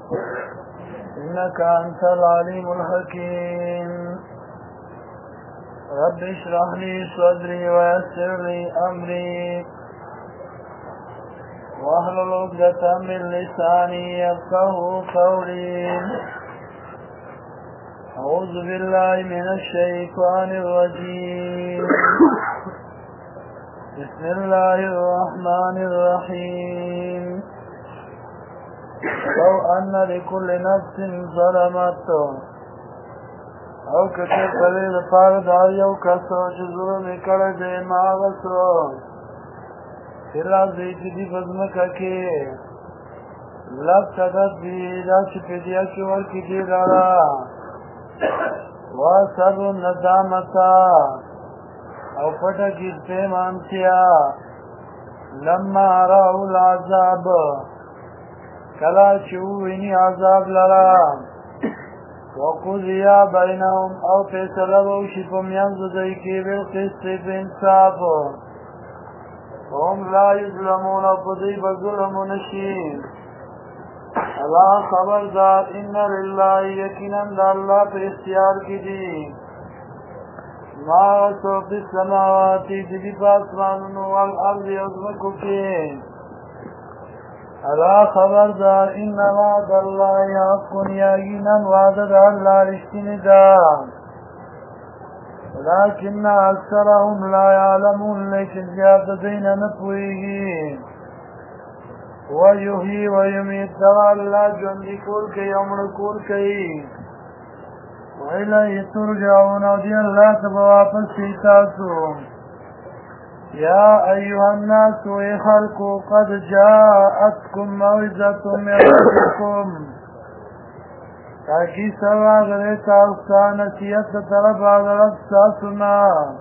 إنك أنت العليم الحكيم رب اشرح لي صدري ويسر لي أمري واحلل عقدة من لساني يفقهوا قولي أعوذ بالله من الشيطان الرجيم بسم الله الرحمن الرحيم لو أن لكل نفس ظلمت او کته پرې د پاره دا یو کسو چې ظلم کړی دی ما وسو تیرا دې دې بزمکه کې لږ صدد دی دا چې په دې کې ورکی دی لاره واسب ندامتا او پټه کې پیمانتیا لما راو العذاب کلا چې ویني عذاب لرا وقضیا بینهم او فیصله وشي په میانځ دوی کې بالقسط په انصاف هم لا یظلمون په دې ظلم نشي الله خبردار ان لله یقینا الله په اختیار کې دي ما سو په سماوات دي په اسمانونو او ارض او زمکو کې الله خبردار ان وعد الله حق یقینا وعد الله رښتینی ده ولكن اکثرهم لا يعلمون لیکن زیاد دین نه پوهیږي ويحيي ويميت الله ژوند کول کوي امر کول کوي وإلیه ترجعون او دی الله ته واپس شئ تاسو يا أيها الناس خلقوا قد جاءتكم موعظة من ربكم تاكي سوا غريتا أستانا سيادة طرف عذرت ساسنا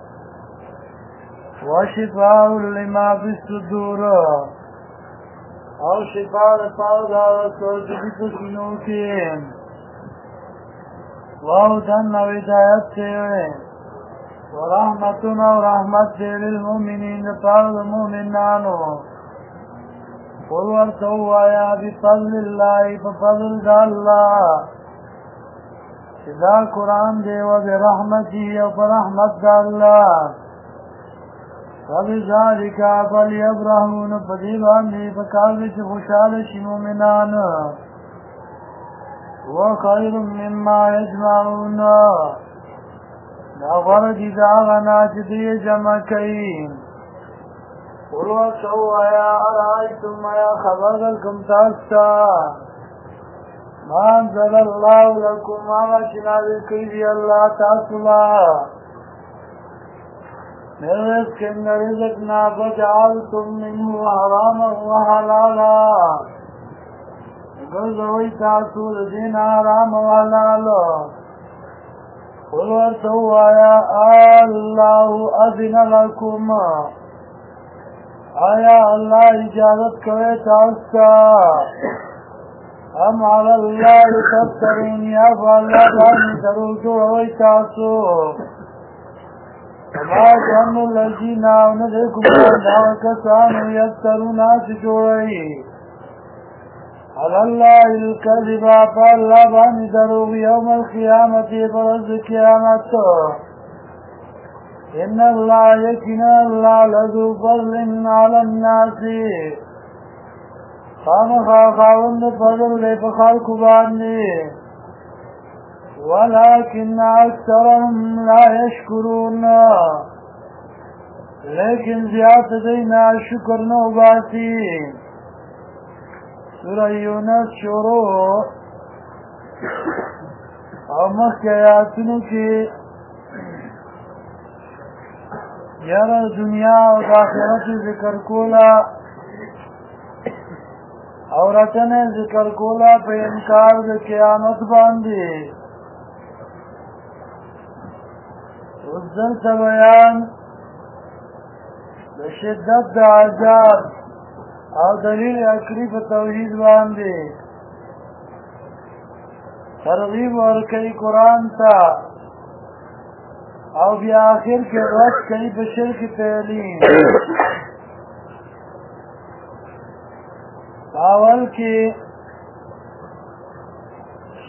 وشفاء لما في الصدور او شفاء لفاظة وصوتك سنوكين وهدن وهداية سيوين ورحمتنا ورحمت للمؤمنين لطالب المؤمنان قل ورتوا يا بفضل الله بفضل الله إذا قرآن دي وبرحمته وبرحمت الله فبذلك فليبرهون فديبان دي فكالبش خشالش مؤمنان وخير مما يجمعون نغر دی داغنا چدی جمع کئی قلوا سوا یا ارائیتم یا خبر لکم تاستا ما انزل اللہ لکم آغا چنازل کئی دی اللہ تاسلا من رزق ان رزقنا فجعلتم منه حراما وحلالا گرزوی تاسو دین حرام وحلالا قل ورتوا يا الله أذن لكم آیا الله اجازت کوي تاسو ام على الله تفترون یا الله باندې درو جوړوي تاسو ما جن الذين نذكم دا کسانو یفترون جوړوي على الله الكذب فالله باني دروغ يوم القيامة برز قيامت إن الله يكنا الله لذو فضل على الناس خامخا خاوند فضل لفخالك باني ولكن أكثرهم لا يشكرون لكن زيادة دينا شكر نوباتي سورہ یونس شروع او مخی آیاتونو کی یار دنیا او آخرت ذکر کولا او رتن ذکر کولا په انکار د قیامت باندې وزن بیان د شدت د عذاب او دلیل عقلی په توحید باندې ترغیب ورکړي قرآن ته او بیا آخر کې رد کوي په شرک تعلیم اول کې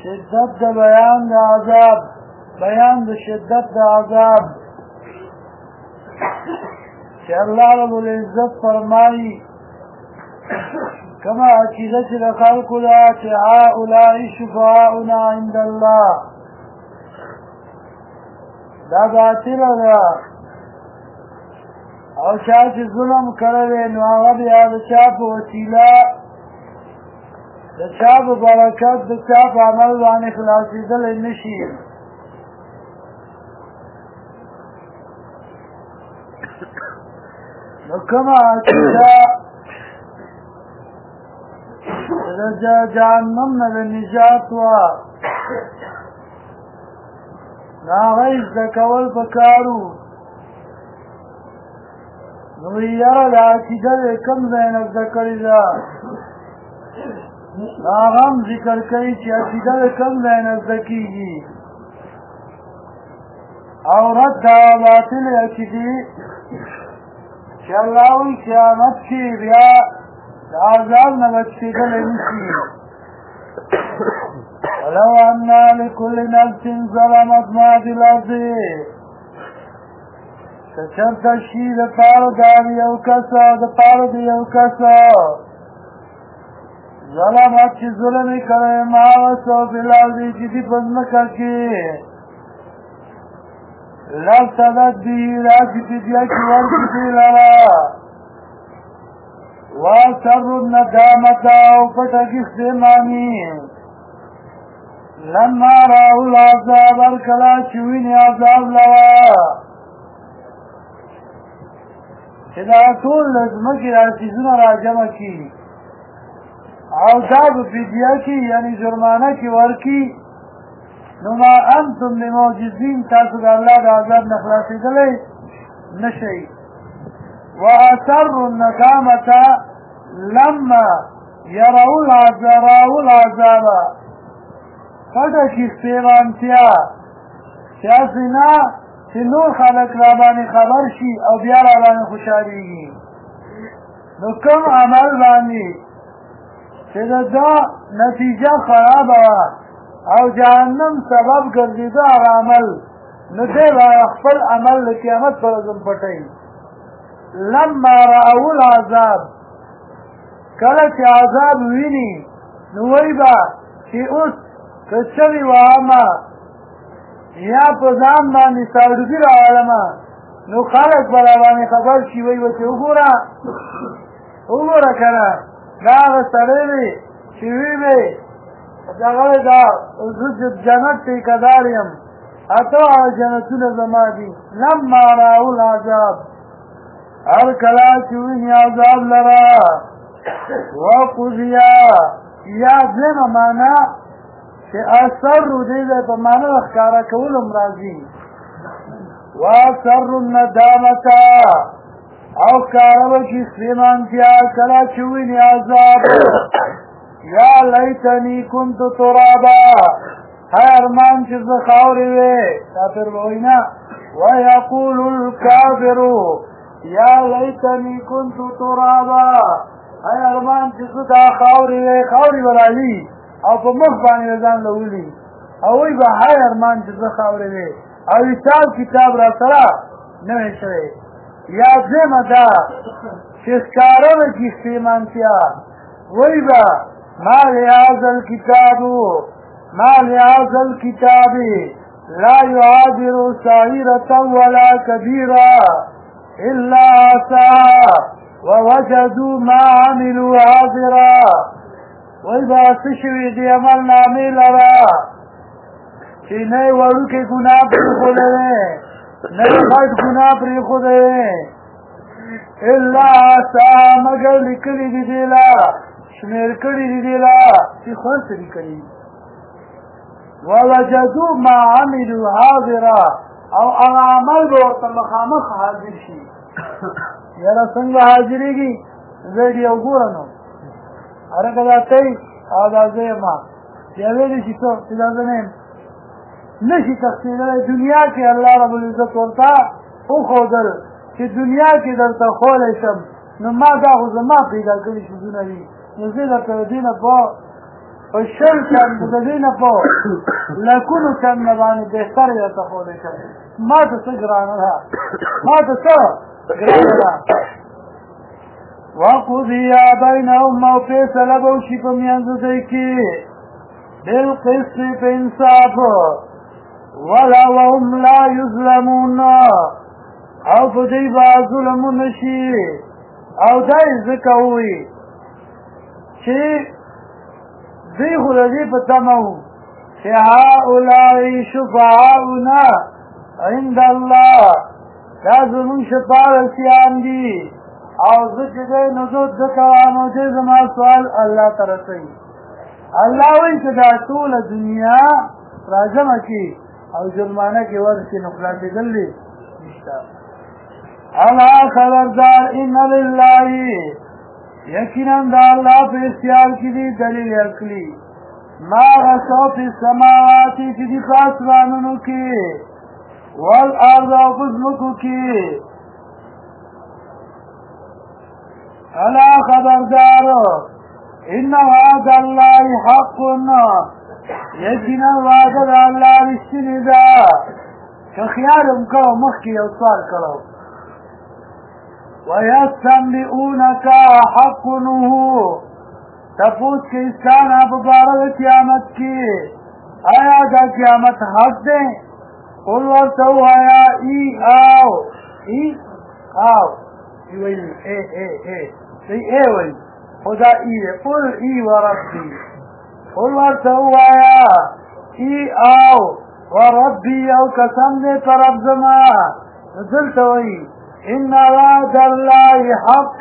شدت د بیان د عذاب بیان د شدت د عذاب چې الله رب العزت فرمایي کما عقیده چې د خلکو ده چې هؤلاء شفعاؤنا عند الله دا باطله ده او چا چې ظلم کړی نو هغه بیا د چا په وسیله د چا په برکت د چا په عمل باندې خلاصېدلی نه شي نو کومه عقیده د جهنم نه د نجات وه نو هغه یې زده کول پکار وو نو یاره دا عقیده د کوم ځای نه زده کړې ده هغه هم ذکر کوي چې عقیده د کوم ځای نه زده کېږي او رد دا باطلې عقیدې چې الله وایي قیامت کې بیا د عذاب نه بچ کېدلی نه شي ولو أنا لكل نفس ظلمت ما في الأرض کچرته شي د پاره د یو کس د پاره د یو کس ظلمت چې ظلم یې کړی ما وسو بالارض چې دي په ځمکه کې لافتدت به را چې فدیه کې ورکړي دې لره واسروا الندامة او پټه کښې مانی لما راو العذاب ارکلا چې ویني عذاب لره چې دا ټول د ځمکې دا څیزونه راجمع کړي او دا په فدیه کې یعنې جرمانه کې ورکړي نو ما انتم بمعجزین تاسو د الله د عذاب نه خلاصېدلی نه شئ واسروا الندامة لما يروا العذاب پټه کښې حیرانتیا چې هسې نه چې نور خلک را باندې خبر شي او بیا را باندې خوشحالېږي نو کوم عمل باندې چې د دا نتیجه خرابه وه او جهنم سبب ګرځېده هغه عمل نو دی به خپل عمل د قیامت پر ورځ پټوي لما رأوا العذاب کله چې عذاب ویني نو وایي به چې اوس که چغې وهمه یا په ځان باندې ساړګي راوړمه نو خلک به را باندې خبر شي وایي به چې وګوره که نه دا هغه سړی دی چې وی دی دغه دا زه جنت ټیکهدار یم اته هغه جنتونه زما دي لما راو العذاب هر کله چې ویني عذاب لره وقضیا یا دویمه معنا چې اثرو دې ځای په معنا د ښکاره کولو هم راځي واثرو الندامة او ښکاره به کړي پښېمانتیا کله چې ویني عذاب یا لیتنی کنت ترابا هی ارمان چې زه خاورې وې کافر به وایي نه ویقول الکافر یا لیتنی کنت ترابا هی ارمان چې زه دا خاورې وې خاورې به راځي او په مخ باندې ځان له ولي او وایي به هی ارمان چې زه خاورې وې او حساب کتاب را سره نه وی شوی یا دویمه دا چې ښکاره به کړي پښېمانتیا وایي به ما لهذا الكتاب لا يعادل صغيرة ولا كبيرة إلا عساها ووجدوا ما عملوا حاضرا وإذا تشوي دي عمل نامې لره چې نه یې وړوکی ګناه پرېښودی دی نه یې غټ ګناه پرېښودی دی الا عساها مګر لیکلي دي دې له شمیر کړي دي دې له چې خرڅ دي کړي ووجدوا ما عملوا حاضرا او هغه عمل به ورته مخامخ حاضر شي یاره څنګه حاضرېږي زه دې یو ګوره نو هرکه دا کوي او دا زه یم بیا ویلی شي څوک چې دا زه نه یم نه شي تقسیمولی دنیا کې الله رب العزت ورته وښودل چې دنیا کې درته ښولی شم نو ما دا خو زما پیدا کړي څیزونه دي نو زه درته د دې نه په په شل چند د دې نه په لکونو چند باندې بهتر یې ته خو دې کړ ما ته څه ګرانه ده ما ته څه ګرانه ده وقضي بينهم او فیصله به وشي په منځ دوی کې بالقسط په انصاف ولا وهم لا يظلمون او په دې با ظلم نشي او دای ځکه وي چې دی خو دې په تمو چې هؤلاء شفعاؤنا عند الله دا زمون شفاعتيان دي او ځکه دې نو د کوامو چې زما سوال الله ترسي الله وایي چې دا ټول دنیا راځم کی او جرمانه کې ورته نو خلاصې دلې نشته الا خبردار ان لله یقینا دا الله په اختیار کې دی دلیل عقلی ما غصو فی السماوات چې دی پاسوانونو کې والارض او بزمکو کې الا خبردار ان وعد الله حق یقینا وعد الله رښتینی ده که خیال کو مخکې یو سوال کړو ويستنبئونك حقنه تفوت کې انسان په بار قیامت کې آیا دا قیامت حق ده قل ورته وایا ای او وی وی خدا ای قل ای وربي قل ورته وایا ای او وربي او قسم دې پر رب زما دلته وی ان وعد الله حق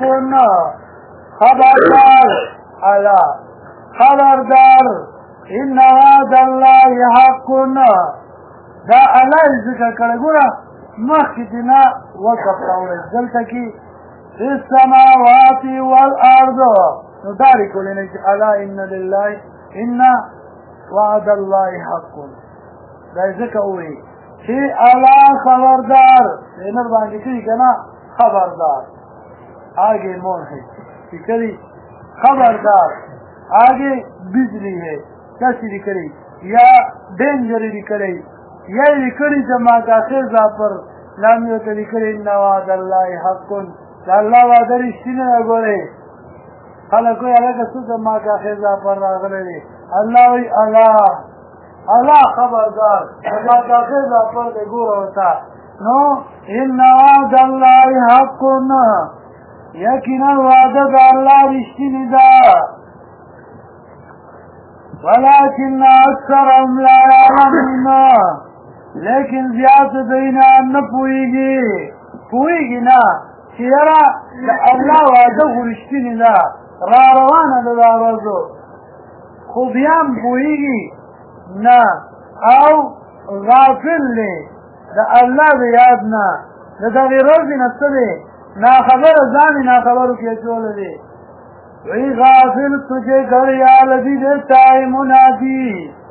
خبردار الا خبردار ان وعد الله حق دا الله ذکر کړه ګوره مخکې دینا وقف راوړل دلته کې السماوات والارض نو داری کولې نه چې الا ان لله ان وعد الله حق دا ذکر وي چې الا خبردار نور باندې کوي کنه خبردار आगे मोर है सिकरी खबरदार आगे बिजली है कैसी लिखरी या डेंजर लिखरी या लिखरी जमा का खिजा पर लामियों के लिखरी नवाद अल्लाह हक़ुन अल्लाह वादरी शिने गोरे खाला कोई अलग सु जमा का खिजा पर रागले अल्लाह वही अल्लाह खबरदार अल्लाह का खिजा पर दे गोरा होता नो इन नवाद अल्लाह हक़ुन یقینا وعده د الله رښتینی ده ولكن اکثرهم لا يعلمون لیکن زیات دینا نه پوهیږي نه چې یاره د الله وعده رښتینی ده را روانه ده دا ورځو خو بیا هم پوهیږي نه او غافل دی د الله د یاد نه د دغې ورځې نه څه دی نا خبر ځان نا خبرو کې چول دي وی غافل تجھے گھر یا لدی دیتا ہے منادی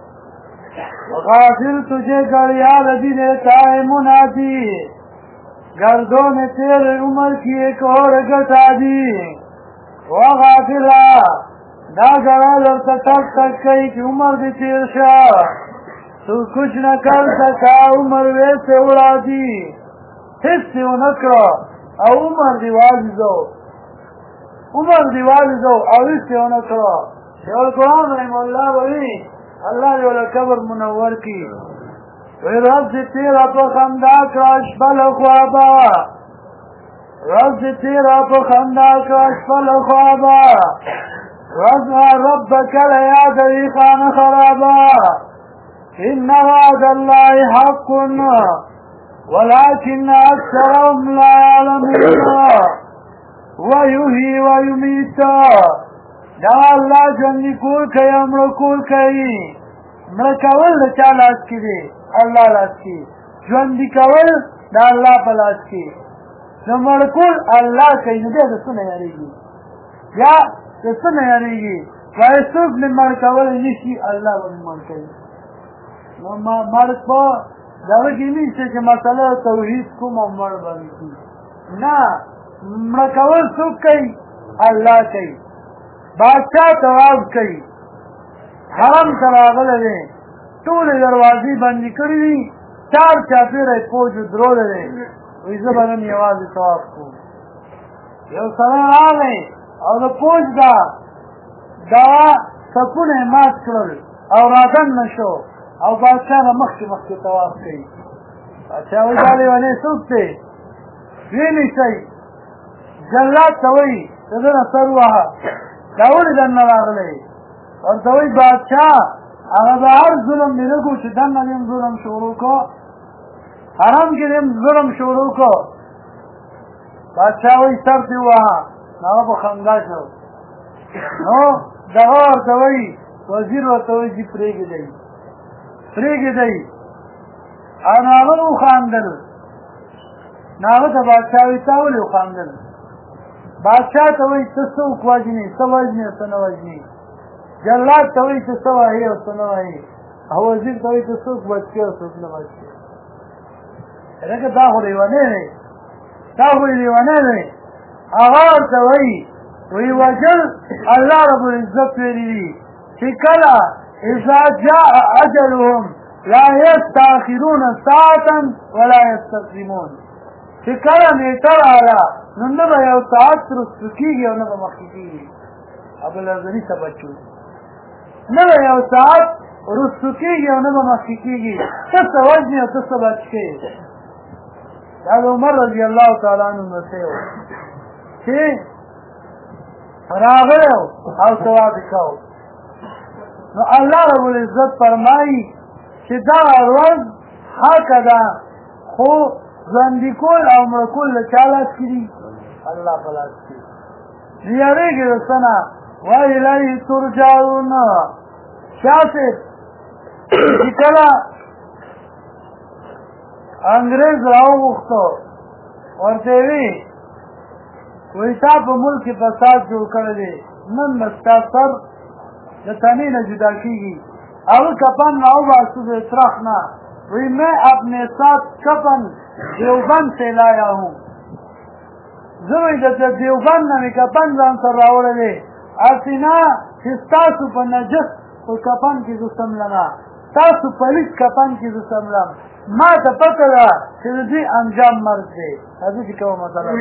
غافل تجھے گھر یا لدی دیتا ہے منادی گردوں نے تیرے عمر کی ایک اور گٹا دی وہ غافلا دا گرا لرتا تک کئی کی عمر دی تیر شاہ تو کچھ نہ کر سکا عمر ویسے اڑا دی حصے نکرو او عمر دی والدو او اسے ہونا کرو شیخ القرآن رحمہ اللہ ولی اللہ نے والا قبر منور کی وی رب دی تیرا پا خندا کراش بل خوابا رب دی تیرا پا خندا کراش بل خوابا ربک لیاد ریخان خرابا ان وعد اللہ حق ولكن أكثرهم لا يعلمون ويحيي ويميت دا الله ژوندي کول کوي مړه کول کوي مړه کول د چا لاس کې دی الله لاس کې ژوندي کول د الله په لاس کې نو مړه کول الله کوي نو د څه نه یریږي یا د څه نه یریږي وای څوک نه مړه کول نشي الله به مړه کوي نو ما مړ په داوی کې نشته چې مسله توحید کوم مړ باندې نه مړ کول څوک کوي الله کوي بادشاہ تواب کوي حرم ته راغلی دی ټولې دروازې بندې کړي دي چار چاپېره یې فوج درولی دی وایي زه به نن یوازې طواف کوم یو سړی راغی او د فوج دا صفونه یې مات کړل او رادننه شو او بادشاه به مخکې طواف کوي بادشاه وایي دا لیونی څوک دی ویې نیسئ جلاد ته وایي د ده نه سر ووهه دا ولې دننه راغلی ورته وایي بادشاه هغه د هر ظلم دې نه کړو چې دننه دې هم ظلم شروع کړو حرم کې دې هم ظلم شروع کړو بادشاه وایي سر دې ووهه هغه په خندا شو نو دغه ورته وایي وزیر ورته وایي چې پرېږدئ او نو هغه وخاندل نو هغه ته بادشاه وایي تا ولې وخاندل بادشاه ته وایي ته څوک وژنې څه وژنې او څه نه وژنې جلاد ته وایي ته څه وهې او څه نه وهې او وزیر ته وایي ته څوک بچ کړې او څوک نه بچ کړې لکه دا خو لیونی دی هغه ورته وایي وجل الله رب العزت ویلي دي چې کله اذا جاء اجلهم لا يستاخرون ساعة ولا يستقدمون چې کله نیټه راغله نو نه به یو ساعت رسته کېږي او نه به مخکې کېږي ابوالعزني څه بچو نه به یو ساعت رسته کېږي او نه به مخکې کېږي ته څه وژنې او ته څه بچ کړې دا د عمر رضی الله تعالی عنه نصیحت و چې راغلی او طواف یې کوو نو الله رب العزت فرمایي چې دغه ورځ حقه ده خو ژوندي کول او مړه کول له چا لاس کې دي الله په لاس کې یارېږي د څه نه وایلایه ترجعون شاه صاحب چې کله انګریز راوغوښتو ورته یې وایي تا په ملک کې فساد جوړ کړی دی نن به ستا سر د تنې نه جدا کېږي هغه کفن راوباسو د اطراف نه وایي میں اپنے ساتھ کفن دیوبند سے لایا ہوں زه وایي د دیوبند نه مې کفن ځان سره راوړی دی هسې نه چې ستاسو په نجس په کفن کې زه څملمه ستاسو پلیت کفن کې زه څملم ما ته پته ده چې د دې انجام مرګ دی راځه چې کومه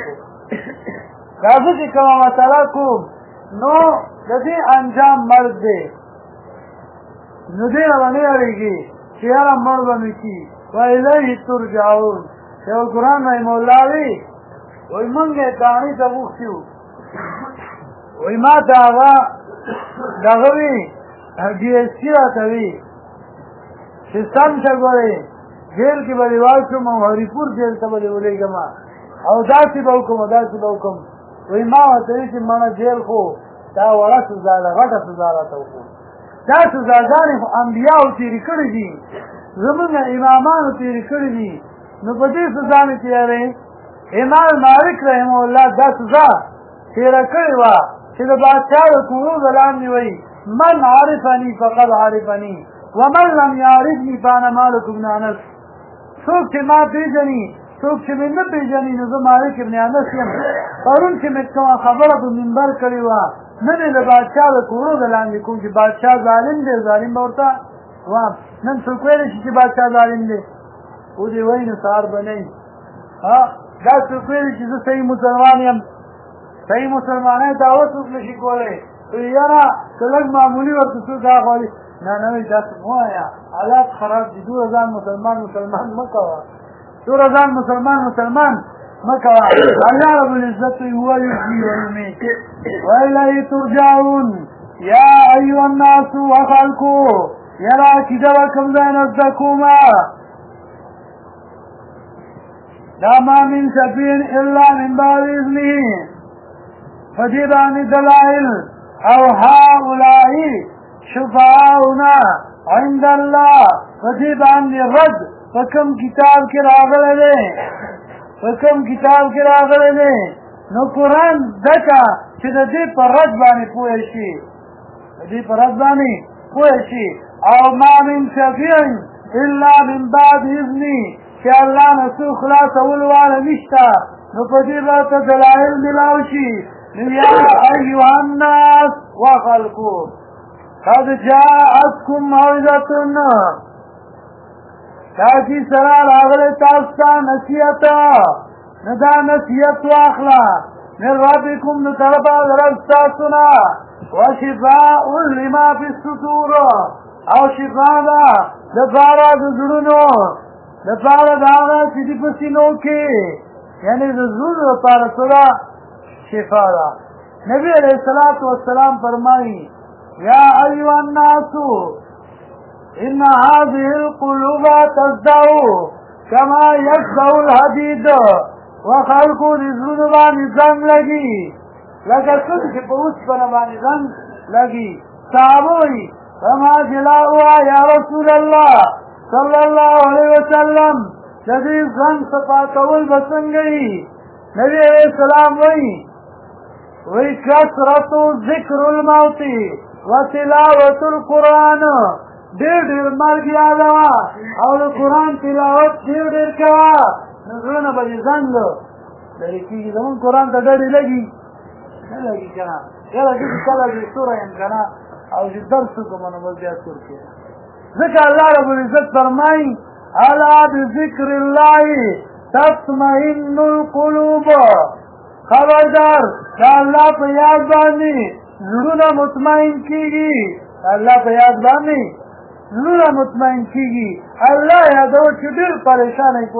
مسله کوم نو د دې انجام مرګ دی نو دې نه به نه یارېږي چې یاره مړ به مې کي وایلیه ترجعون شیخ القرآن رحمه الله وایي وایي موږ یې کاڼي ته غوښتي وو وایي ما ته هغه دغه وي ډي ایس سي راته وي چې سم ته ګورې جیل کې به دې واچوم او هریپور جیل ته به دې ولېږم او داسې به وکړم وایي ما ورته وایي چې مړه جیل خو دا وړه سزا ده غټه سزا راته وکړو دا سزاګانې خو انبیاو تېرې کړي دي زمونږ امامانو تېرې کړي دي نو په دې سزا مې تېروې امام مالک رحمه الله دا سزا تېره کړې وه چې د بادشاه د کورو د لاندې وایي من عرفني فقد عرفني ومن لم يعرفني فانا مالک بن انس څوک چې ما پېژني څوک چې مې نه پېژني نو زه مالک ابن انس یم پرون چې مې کومه خبره په منبر کړې وه نن یې د بادشاه د کورو د لاندې کوم چې بادشاه ظالم دی ظالم به ورته وایم نن څوک ویلی شي چې بادشاه ظالم دی او دې وایي نو سهار به نه وي دا څوک ویلی چې زه صحیح مسلمان یم صحیح مسلمانۍ دعوه څوک نه شي کولی یاره که لږ معمولي ورته څوک دا غواړي نه وایي داسې مه وایه حالات خراب دي دوره ځان مسلمان مه کوه دوره ځان مسلمان مه کوه الله رب العزت هو یحیی ویمیت وإلیه ترجعون یا ایها الناس وخلقو یاره عقیده به کوم ځای نه زده کومه دا ما من شفیع الا من بعد اذنه په دې باندې دلایل او هؤلاء شفعاؤنا عند الله په دې باندې رد په کوم کتاب کې راغلی دی نو قرآن ځکه چې د دې په رد باندې پوه شي او ما من شفیع الا من بعد اذنه چې الله نه څوک خلاصولو واله نشته نو په دې به ته دلایل میلاو شي یا ایها الناس وخلقو قد جاءتكم موعظة تاچی سرا راغل تاستا نصیحتا ندا نصیحت واخلا من ربکم نطرفا درستاسنا وشفاء لما فی الصدور او شفاء دا دپارا دزرونو دپارا داغا چیزی پسینو کی یعنی دزرونو دپارا صدا شفاء دا نبی علیہ السلام فرمائی یا ایوہ الناسو ان هذه القلوب تصدع كما يصدع الحديد وخلقو رزقون بانی زنگ لگی لکه څنګه چې په اوسپنه باندې زنگ لگی صحابوی فما جلاؤها یا رسول الله صلی الله علیه وسلم دې زنگ صفا کول بسنګي نبی علیہ السلام وی کثرت ذکر الموت وتلاوة القرآن ډېر مرګ یادوه او د قرآن تلاوت ډېر کوه نو زړونه به دې زنګ لرې کېږي زمونږ قرآن ته ډډې لګي نه لګي که نه یاره زه چې کله دې سوره یم که نه او چې درس وکړم نو بس بیا سور کېږم ځکه الله رب العزت فرمایي الا بذکر الله تطمئن القلوب خبردار د الله په یاد باندې زړونه مطمئن کېږي الله په یاد باندې زړونه مطمئن کېږي الله یادوه چې ډېر پریشان یې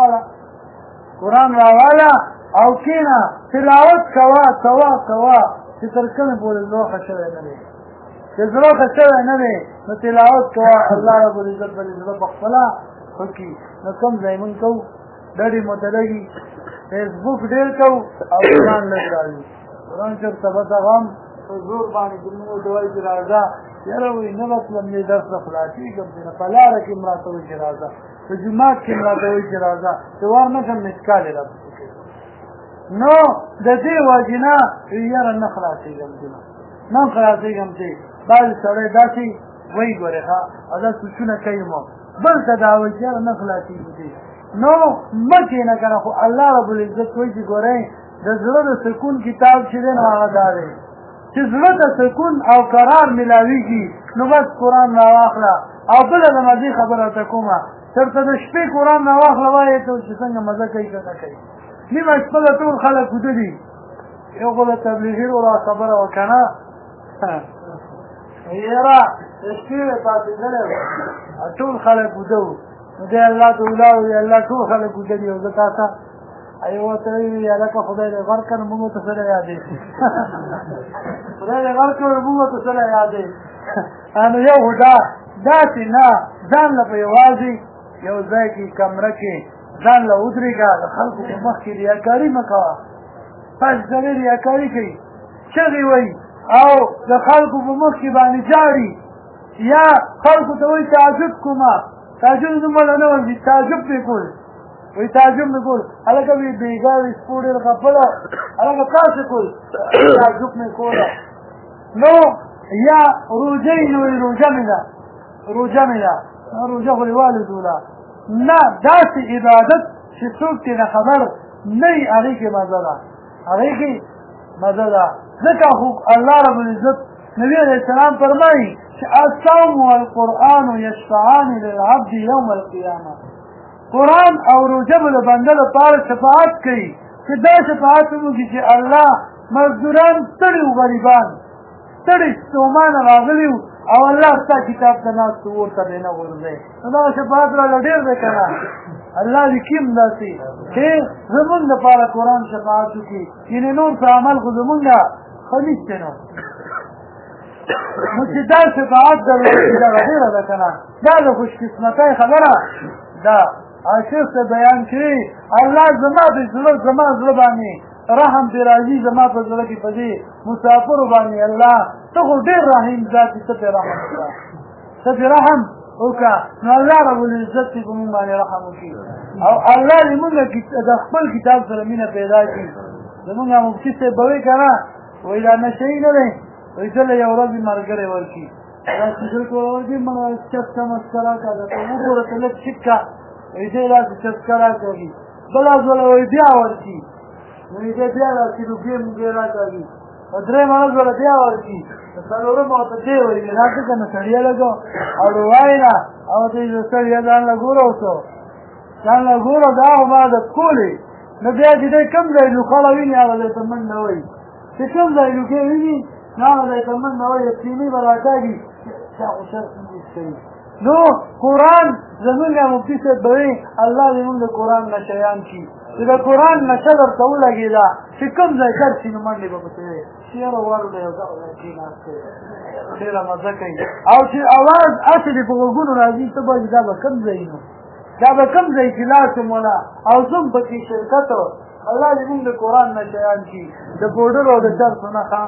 قرآن راواله او کېنه تلاوت کوه چې تر کومې پورې زړه ښه شوی نه دی چې زړه ښه شوی نه دی نو تلاوت کوه الله رب العزت به دې زړه په خپله ښه کړي نو کوم ځای مونږ کوو ډډې مو ته لګي فیسبوک ډېر کوو او قرآن لږ راځي قرآن چېرته به ته غم په زور باندې چې مونږ ورته وایي چې راځه یاره وایي نه بتلم دې درس نه خلاصېږم چې نه په لاره کې م راته وایي چې راځه په جومات کې م راته وایي چې راځه چې وار نه کړم مسکال یې راپسې کوي نو د دې وجې نه یاره نه خلاصېږم چې نه خلاصېږم چې بعضې سړی داسې وایي ګورې ښه او دا سوچونه کوي مو بل ته دا وایي چې یاره نه خلاصېږي دې نو مه کښېنه که نه خو الله رب العزت وایي چې ګورئ د زړه د سکون کتاب چې دی نو هغه دا دی چې زړه ته سکون او قرار ملاویږي نو بس قرآن راواخله او بله د مزې خبره ته کومه چېرته د شپې قرآن راواخله وایې ته چې څنګه مزه کوي که نه کوي نیمه شپه د ټول خلک وده دي یو خو د تبلیغي را خبره وه که نه یاره د شپې مې پاڅېدلی وه ټول خلک وده وو نو دی الله ته ولاړ دی الله ټول خلک وده دي او زه تا ته ایو ته وی هلکه خدای دې غر کړه موږ ته سره یادې خدای دې غر کړه موږ ته سره یادې نو یو خو داسې نه ځان له په یوازې یو ځای کې کمره کې ځان له ودرېږه د خلکو په مخ کې ریاکاري مه کوه پس سړی ریاکاري کوي چغې وایي او د خلکو په مخ کې باندې جاړي یا خلکو ته وایي تعجب کومه تعجب زموږ نه ورځي تعجب پرې کول وی تعجب می کول هلکه وی بیګا وی سپو ډېر خپله هلکه تاسې کول تعجب می کوله نو یا روژه یې نو روژه مې ده روژه خو دې والدوله نه داسې عبادت چې څوک ترې نه خبر نه وي هغې کې مزه ده ځکه خو الله رب العزت نبي علیه السلام فرمایي چې الصوم والقرآن یشفعان للعبد یوم القیامه قرآن او روژه به د بنده لپاره شفاعت کوي چې دا شفاعت وکړي چې الله مزدوران ستړي وو غریبان ستړي ستومانه راغلي وو او الله ستا کتاب ته ناست وو ورته دې نه غورځوي نو دغه شفاعت راله ډېر دی که نه الله دې کیم داسې چې زمونږ لپاره قرآن شفاعت وکړي یعنې نور څه عمل خو زمونږ ښه نشته نو چې دا شفاعت دغه ډېره ده که نه دا د خوشقسمتۍ خبره ده عاشق ته بیان کړي الله زما زړه باندې رحم دې راځي زما په زړه کې په دې مسافرو باندې الله ته خو ډېر رحیم ذات یې ته پرې رحم وکړه ته پرې رحم وکړه نو الله رب العزت دې په موږ باندې رحم وکړي او الله دې موږ د خپل کتاب سره مینه پیدا کړي زمونږ مفتي صاحب به وایي که نه وایي دا نشه یې نه دی وایي زه له یو ورځې ملګری ورکړي دا سګرټ ورکړي مړه چسکه مسکره که درته وګوره ته لږ چک که وایي دی داسې چسکه را کوي بله ځله وایي بیا ورکړي نو دې بیا داسې روپۍ مونږ را کوي درې ورځې ولا بیا ورکی څلورم ورته دی وایي دا څنګه نه سړی لګو او وای نه او دې سړی ځان له ګورو وسو ځان له ګورو دا ما د کولې نو بیا دې کم ځای نو خلا ویني هغه ته من نه وایي چې کم ځای نو کې ویني نه هغه ته من نه وایي سیمه براکاږي څه او څه نو قرآن زمونږ مفتی صاحب به الله دې موږ د قرآن نشیان کړي چې د قرآن نشه درته ولګېده چې کوم ځای ګرځي نو منډې به پسې وې شعر ورله یو دغه ځای کېناستې ډېره مزه کوي او چې اواز هسې دې په غوږونو راځي ته به دا به کوم ځای نو دا به کوم ځای کې لاړ مولا او زم پکې شرکت الله دې موږ د قرآن نشیان کړي د بوډر او د چرسو نښه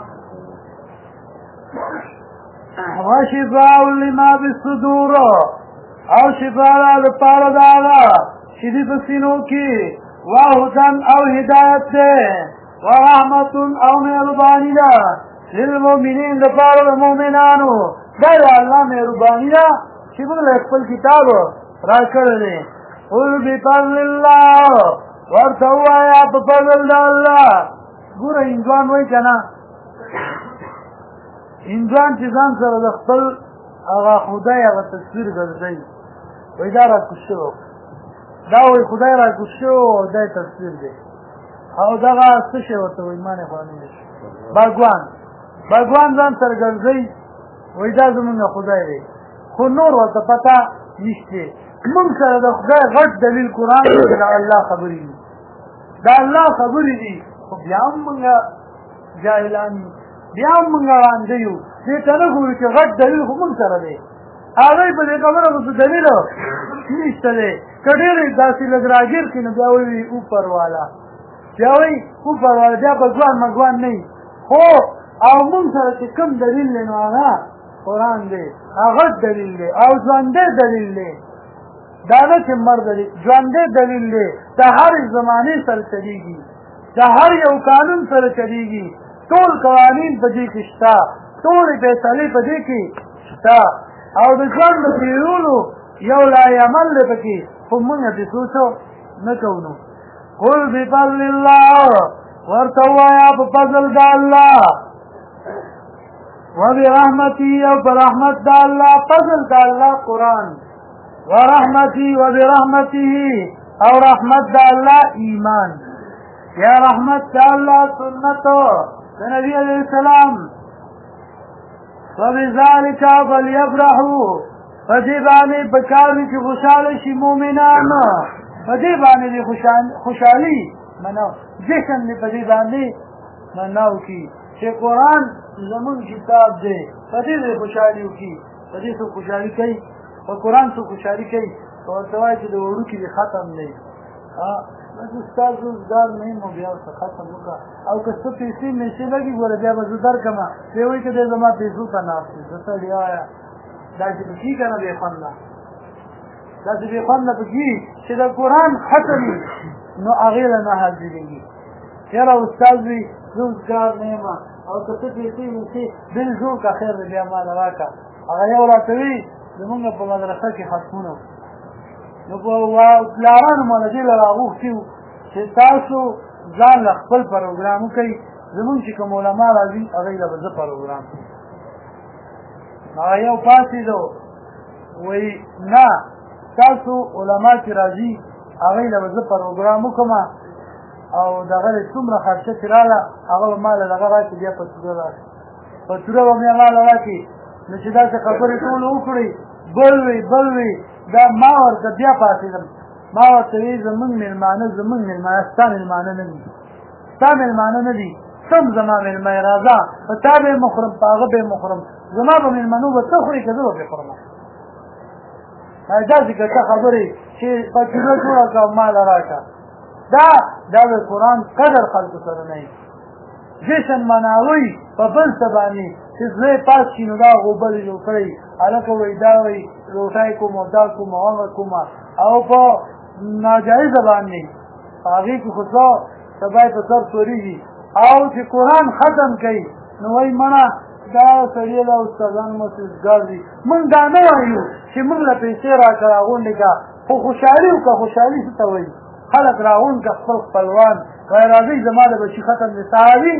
وشفاء لما بالصدور او شفاء لپاره د هغه چې دې په سینو کې وهدن او هدایت ده ورحمت او مهرباني ده للمؤمنین لپاره د مؤمنانو دا الله مهرباني ده چې موږ خپل کتاب راکړل دي قل بفضل الله ورته وایا په فضل د الله ګوره انسان وایي کنه انسان چې ځان سره د خپل هغه خدای هغه تصویر ګرځوي وایي دا راکوشو دا وایي خدای راکوشو دا تصویر دی او دغه څه شی ورته وایي ما نه خوانې باګوان ځان سره ګرځوي وایي دا زمونږ خدای دی خو نور ورته پته نشته موږ سره د خدای غټ دلیل قرآن دی د الله خبرې دي د الله خبرې دي خو بیا هم موږ جاهلان بیا هم موږ ړانده یو دې ته نه ګورو چې غټ دلیل خو موږ سره دی هغوی په دې خبره خو دلیل نشته دی که ډېر داسې لږ راګیر کړي نو بیا وایي اوپر والا بیا وایي اوپر والا بیا بګوان مګوان نه خو او موږ سره چې کوم دلیل دی نو هغه قرآن دی هغه دلیل دی او ژوندی دلیل دی دا نه چې مرده دی ژوندی دلیل دی د هر زمانې سره چلیږي د هر یو قانون سره چلیږي ټول قوانین په دې کې شته ټولې فیصلې په دې کې شته او د ژوند د تېرولو یو لای عمل دی پکې خو موږ پرې سوچو نه کوو نو قل بفضل الله ورته ووایه په فضل د الله وبرحمتي او برحمت د الله فضل د الله قرآن ورحمتي وبرحمته او رحمت د الله ایمان یا رحمت د الله سنت د نبی علیہ السلام وبذلك فليفرحوا فدې باندې پکار دي چې خوشاله شي مؤمنان فدې باندې خوشالي منو جشن دې په دې باندې منو کی چې قرآن زمون کتاب دی فدې دې خوشالي وکي فدې څو خوشالي کوي او قرآن څو خوشالي کوي او توای چې د وړو کې ختم نه بس استاد زدار نه مو بیا ختم وکړه او که څه پیسې نشي لګي ګوره بیا به زه درکړم دی وایي که دی زما پیسو ته ناست دی زه سړی وایا دا چې پکې که نه بې خونده داسې بې خونده پکې چې د قرآن ختم وي نو هغې له نه حاضرېږي یاره استاد وي زه اوسګار نه یم او که څه پیسې نشي بل جوړ که خیر دی بیا ماله راکړه هغه یو راته وي زمونږ په مدرسه کې ختمونه نو پلارانو ماله دې له راغوښتي وو چې تاسو ځان له خپل پروګرام وکړئ زمونږ چې کوم علما راځي هغوی له به زه پروګرام کوم هغه یو پاڅېدو وایي نه تاسو علما چې راځي هغوی له به زه پروګرام وکړم او دغه د څومره خرچه چې راله هغه به ما له دغه راکړي بیا پتوره راکړي پتوره به مې هغه له راکړي نو چې داسې خبرې ټولې وکړئ بل وي دا ما ورته بیا پاڅېدم ما ورته وی زمونږ مېلمانه ستا مېلمانه نه دي ستا مېلمانه نه دي سم زما مېلمه یې راځه په تا به یې مخورم په هغه به یې مخورم زما به مېلمنو به ته خورې که زه به پرې خورم داسې که ته خبرې چې پتوره جوړه کړه او ماله راکړه دا د قرآن قدر خلکو سره نه وي جشن مناوئ په بل څه باندې چې زه پاس شي نو دا غوبل جوړ کړئ هلکه وایي دا وایي روټۍ کوم او دا کوم او هغه کومه او په ناجایزه باندې په هغې کې خو څه سبا یې په سر سورېږي او چې قرآن ختم کوي نو وایي مړه دا سړي دا استادان مسجدګار دي موږ دا نه وایو چې موږ له پیسې راکړه راغونډې کړه خو خوشحالي وکړه خوشحالي څه ته وایي خلک راغونډ کړه خپل خپلوان وایي راځئ زما د بچي ختم دی صحابي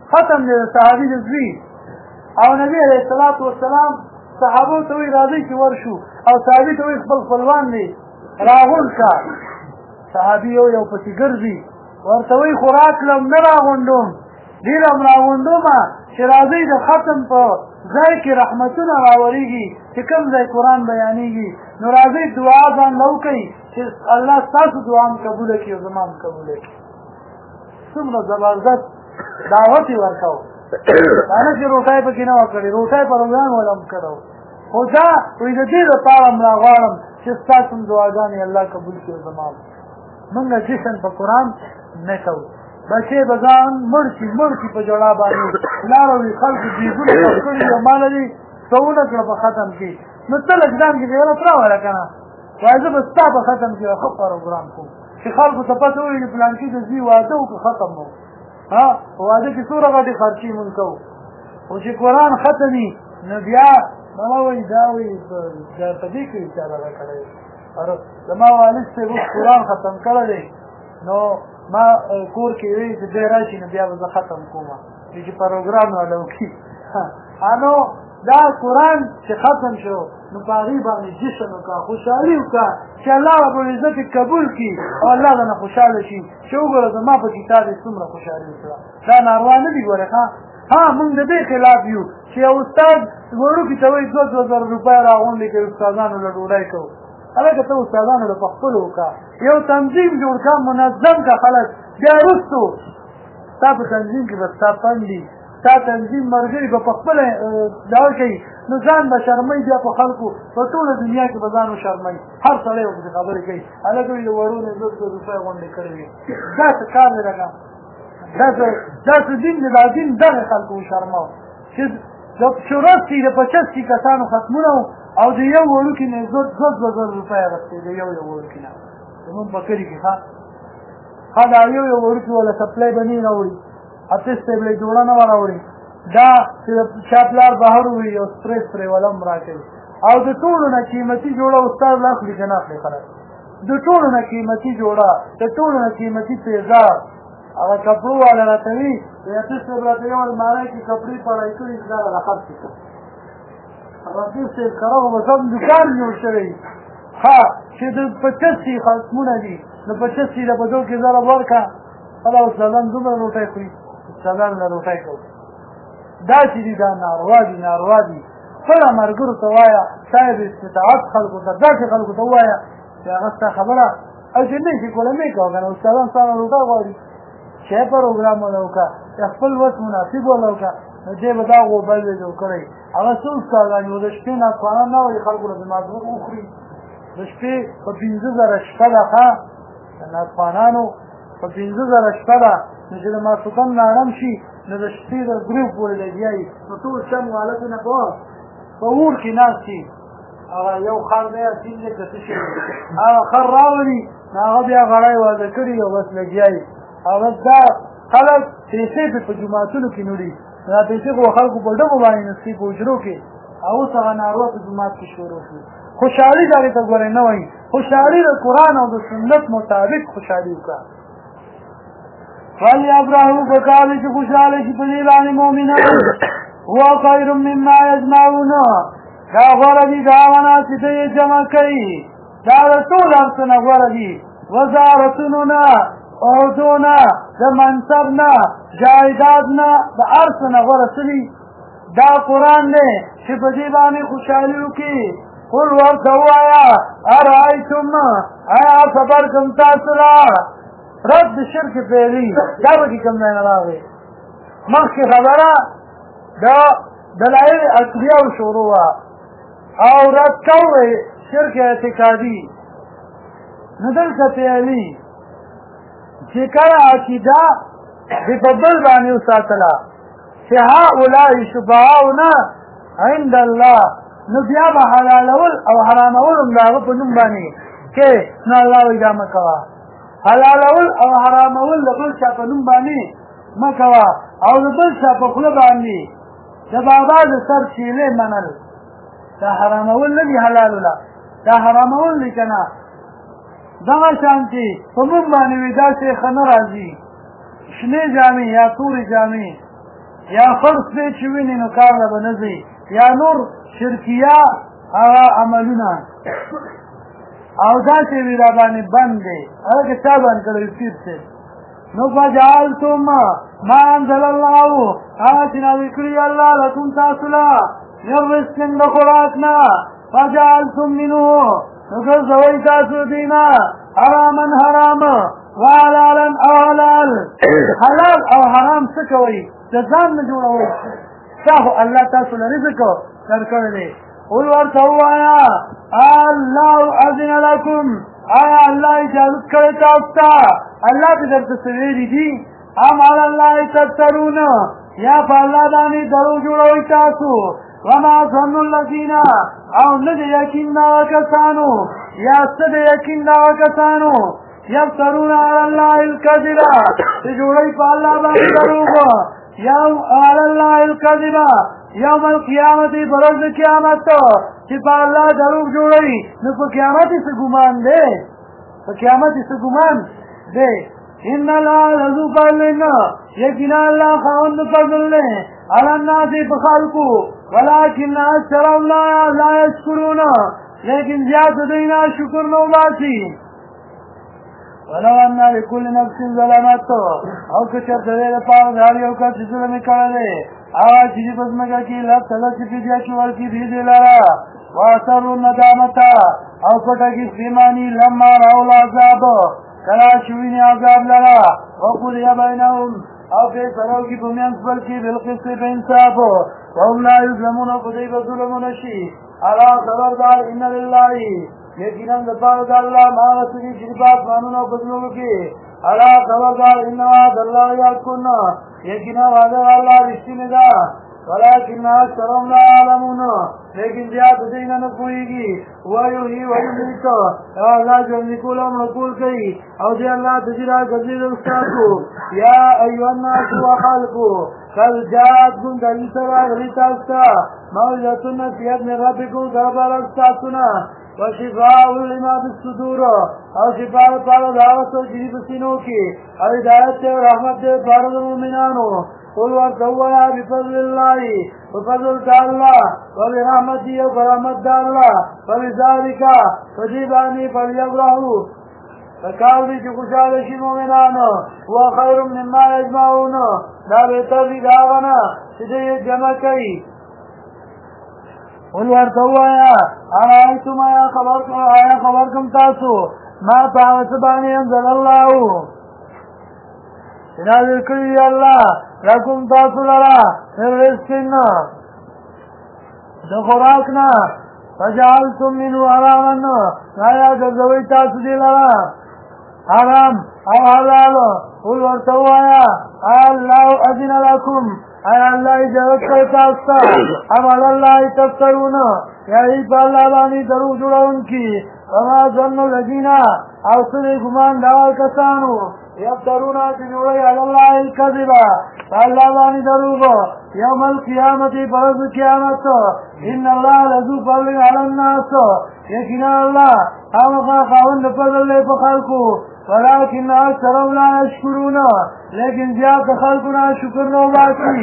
ختم دی د صحابي د زوی او نبي علیه الصلاة والسلام صحابو ته وایي راځئ چې ورشو او صحابي ته وایي خپل خپلوان دی راغونډ کا صحابي یو پسې ګرځي ورته وایي خو راکړم نه راغونډوم ډېر هم راغونډومه چې راځئ د ختم په ځای کې رحمتونه راورېږي چې کوم ځای قرآن بیانېږي نو راځئ دعا ځان له وکړئ چې الله ستاسو دعا هم قبوله کړي او زما هم قبوله کړي څومره زبردست دعوت یې ورکړو دا نه چې روټۍ پکې نه وه کړې روټۍ پروګرام وله هم کړی خو دا وایي د دې دپاره هم راغواړم چې ستاسو هم دعاګانې الله قبول کړي او زما موږ جشن په قرآن نه کوو بچې به ځان مړ شي په جوړا باندې لاره وي خلکو جیبونه پټ کړي او ما لري څونه کړه په ختم کې نو ته لږ ځان کې ډېره پراوله که نه وایي زه به ستا په ختم کې ښه پروګرام کوم چې خلکو ته پته ووایي چې فلانکي د زوی واده وکړو ختم و په واده کې څومره غټې خرچې مونږ کوو خو چې قرآن ختم وي نو بیا مړه وایي دا وایي په دې کې چا دغه کړی زما والد صاحب اوس قرآن ختم کړی دی نو ما کور کې وی چې دی راشي نو بیا به زه ختم کوم چې پروګرام والا وکړي نو دا قرآن چې ختم شو نو په هغې باندې جشن وکړه خوشحالي وکړه چې الله ربالعزت یې قبول کړي او الله درنه خوشحاله شي چې وګوره زما په کتاب یې څومره خوشحالي وکړه دا ناروا نه دي ګورې موږ د دې خلاف یو چې یو استاد وړوکي ته وایي 2,000 روپۍ راغونډې کوي استادانو له ډوډۍ کوو هلکه ته استادانو له په خپلو وکړه یو تنظیم جوړ کړه منظم که خلک بیا وروستو ستا په تنظیم کې به ستا پندي ستا تنظیم ملګري به په خپله دغه کوي نو ځان به شرموي بیا په خلکو په ټوله دنیا کې به ځان وشرموي هر سړی ورپسې خبرې کوي هلکه وایي د وړو نه 2,000 روپۍ غونډې کړې وي دا څه کار دی لکه دا څه دین دی دا دین دغه خلکو وشرمو چې د شورستي د 85 کسانو ختمونه او د یو وړوکي نه 2,000 روپۍ اخېستې د یو وړوکي نه زمونږ په کلي کې دا یو وړوکي والا سپلی به نه راوړي اته صاحب له جوړه نه راوړي دا چې چا پلار بهر وي او سپری والا هم راکوي او د ټولو نه قیمتي جوړه استاد لا اخلي که نه اخلي خلک د ټولو نه قیمتي جوړه د ټولو نه قیمتي تیزار هغه کپړو والا راته وي اته صاحب راته یو الماری کې کپړې پړی کړي دا را خرڅ کړه رفیق صاحب خراب به سم دکان جوړ شوی چې د 85 ختمونه دي د 85 د بدو کې ضرب ورکړه الله استادان دومره روټۍ خوري استادان له روټۍ کوي داسې دي دا ناروا دي خپله ملګرو ته وایه صاحب استطاعت خلکو ته داسې خلکو ته ووایه چې هغه ستا خبره او چې نه شي کولی مې کوه که نه استادان ستا نه روټۍ غواړي چې پروګرام وله وکړه خپل وس مناسب وله وکړه نو دې به دا غوبل به جوړ کړی هغه څه استادان وو د شپې ناخوانان نه وایي خلکو له مازدیګر وخوري د شپې په 15,000 شپه ده د ناخوانانو په 15,000 شپه ده نو چې د ماسخوتن نارم شي نو د شپې د ګروپ پورې لګیا وي نو ټول شم والتونه په اور کې ناست شي هغه یو خر دی سین دی که څه شي هغه خر راولي نو هغه بیا غړی واده کړي او بس لګیا وي هغه دا خلک پیسې په جوماتونو کې نوړي دا پیسې خو خلکو په ډبو باندې نسي په حجرو کې او اوس هغه ناروا په جومات کې شروع شي خوشحالي دغې ته ګورې نه وایي خوشحالي د قرآن او د سنت مطابق خوشحالي وکړه فلیفرحوا پکار دی چې خوشحاله شي په دې باندې مؤمنان هو خیر مما یجمعون دا غوره دي د هغه نه چې ته یې جمع کوي دا د ټول هر څه نه غوره دي وزارتونو نه عهدو نه د منصب نه جایداد نه د هر څه نه غوره څه دي دا قرآن دی چې په دې باندې خوشحالي وکړي قل ورته ووایه ارایتم ایا خبر کوم تاسو له رد شرک فعلی دا به کې کوم ځای نه راغی مخکې خبره د دلایل عقلیه او شروع وه او رد کوئ شرک اعتقادي نو دلته فعلي چې کله عقیده دې په بل باندې وساتله چې هؤلاء شفعاؤنا عند الله نو بیا به حلالول او حرامول هم د هغه په نوم باندې کې نو الله وایي دا مه کوه حلالول او حرامول د بل چا په نوم باندې مه کوه او د بل چا په خوله باندې د بابا د سر شیلې منل دا حرامول نه دي حلالوله دا حرامول دي که نه دغه شانتې په موږ باندې وي داسې ښه نه راځي شنې جامې یا تورې جامې یا فرض پې چې ویني نو کار له به نه ځي یا نور شرکیه هغه عملونه او داسې وي را باندې بند دی هغه کې چا بند کړی پیر صاحب نو فجعلتم ما انزل الله هغه چې نازل کړي الله لکم تاسو له من رزق د خوراک نه فجعلتم منه نو ګرځوئ تاسو دینا حراما حرام وحلالا او حلال حلال او حرام څه کوئ د ځان نه جوړوئ تا خو الله تاسو له رزق درکړی دی قل ورته ووایه الله اذن لکم آیا الله اجازت کړی تاسو ته الله دې درته څه ویلي دي ام علی الله تفترون یا په الله باندې درو جوړوئ تاسو وما ظن الذین او نه د یقین دغه کسانو یا څه د یقین دغه کسانو یفترون علی الله الکذب چې جوړوي په الله باندې دروغ یوم علی الله الکذب یوم القیامت برز قیامت چې په الله دروغ جوړوي نو په قیامت څه ګمان دی په قیامت څه ګمان دی ان الله لذو فضل یقینا الله خاوند فضل دی علی الناس په خلقو ولكن اکثرهم لا یشکرون لیکن زیاد دینا شکر نو باسي ولو ان لكل نفس ظلمت او که چرته دې لپاره د هر یو کس چې ظلم کړی دی هغه چې په ځمکه کې لږ څه لږ فدیه ورکړي دې لاره واثروا الندامة او پټه کې پښیماني لما راو العذاب کله چې ویني عذاب لره وقضي بینهم او فیصله وکړي په میانځ خپل کې بالقسط په انصاف وهم لا یظلمون په دوی به ظلم ونه شي الا خبردار ان لله یقینا د پاره د الله ما رسولي چې په قانونو بدلولو کې الا خبردار ان الله یکون یقینا وعده الله رښتینی ده ولكن اکثرهم لا يعلمون لیکن زیاد دین نه پوهیږي وایي وایي ته الله جل کولا مقبول کوي او دی الله تجرا غزير استادو یا ایها الناس وخلقوا قد جاءتكم دلیسرا غلیتاستا موجتنا فیاد من ربکم دربار استاسونا وشفاء لما بالصدور او شفاء پارا دعوت جریب سینو کی او ہدایت و رحمت پارا مومنانو قل وارتوایا بفضل اللہ وفضل تعالی وبرحمتی وبرحمت اللہ وبذالکا فجیبانی فلیبرہو فکار دی چو خوشحال شی مومنانو هو خیر مما یجمعون دا بہتر دی داغنا چیزے یہ جمع کئی قل ورتوایا ارائیتم آیا خبرکم تاسو ما پاوسبانی انزل اللہ نازل کړی الله لکم تاسو لرا رزقنا د خوراک نه فجعلتم منه حراما آیا ګرځوئ تاسو دې لرا حرام او حلال قل ورته ووایه الله اذن لکم آیا الله اجازت کړی تاسو ته ام علی الله تفترون یعنې په الله باندې دروغ جوړونکي وما ظن الذین او څه دی ګمان دغه کسانو یفترون چې جوړوي علی الله الکذب په الله باندې دروغ یوم القیامت پرز قیامت ان الله لذو فضل علی الناس یقینا الله هغه خاوند فضل دی په خلقو ولكن اکثرهم لا یشکرون لیکن زیاد خلقو نه شکر نه وباسي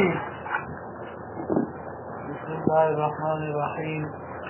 بسم الله الرحمن الرحیم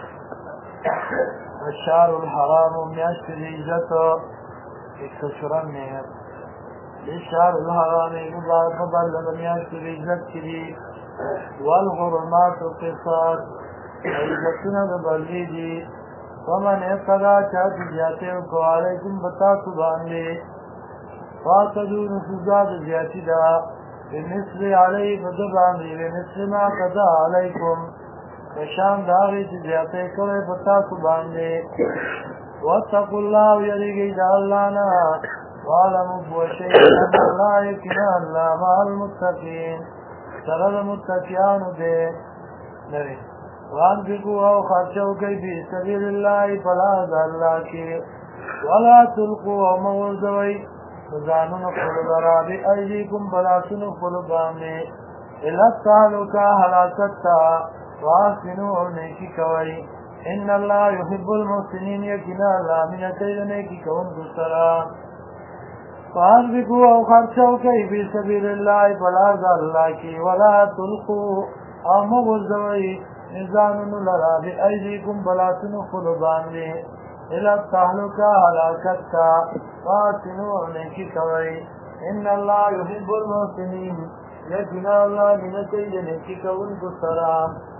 الشهر الحرام میاشت عزت اکتشرن ہے الشهر الحرام مبارک میاشت عزت کی والحرمات قصاص عزتنا ببلی دی ومن اقتدا چاہتی جاتے کو علیکم بتا سبحانلے فاتدو نفوزات زیادی دا بمثل علی بدباندی بمثل ما قدا علیکم فشان داغی زیادے کرے بتا سبحانلے واتقوا اللہ یریگی دا اللہ نا وعلموا بوشید ان اللہ یکنا اللہ مع المتقین سرد متقیان دے نوی وانفقوا او خرچو کئی فی سبیل اللہ فلاح اللہ کی ولا تلقوا او موزوی فزانون خلدرا بی ایدیکم بلاسون خلدامی الات تعلقا حلاکتا واسنو او نیکی کوئی ان اللہ یحب المحسنین یکنا اللہ من تید نیکی کون دسرا فانفقوا او خرچو کوي فی سبیل الله فلا الله کی ولا تلقوا او مغزوی نزانونو لرا بی ایدیکم بلاتنو خلو باندی الى التحلقا حلاکت کا فاتنو نیکی کوي ان الله يحب المحسنین یقینا الله مینه کوي د نیکی کوونکو سره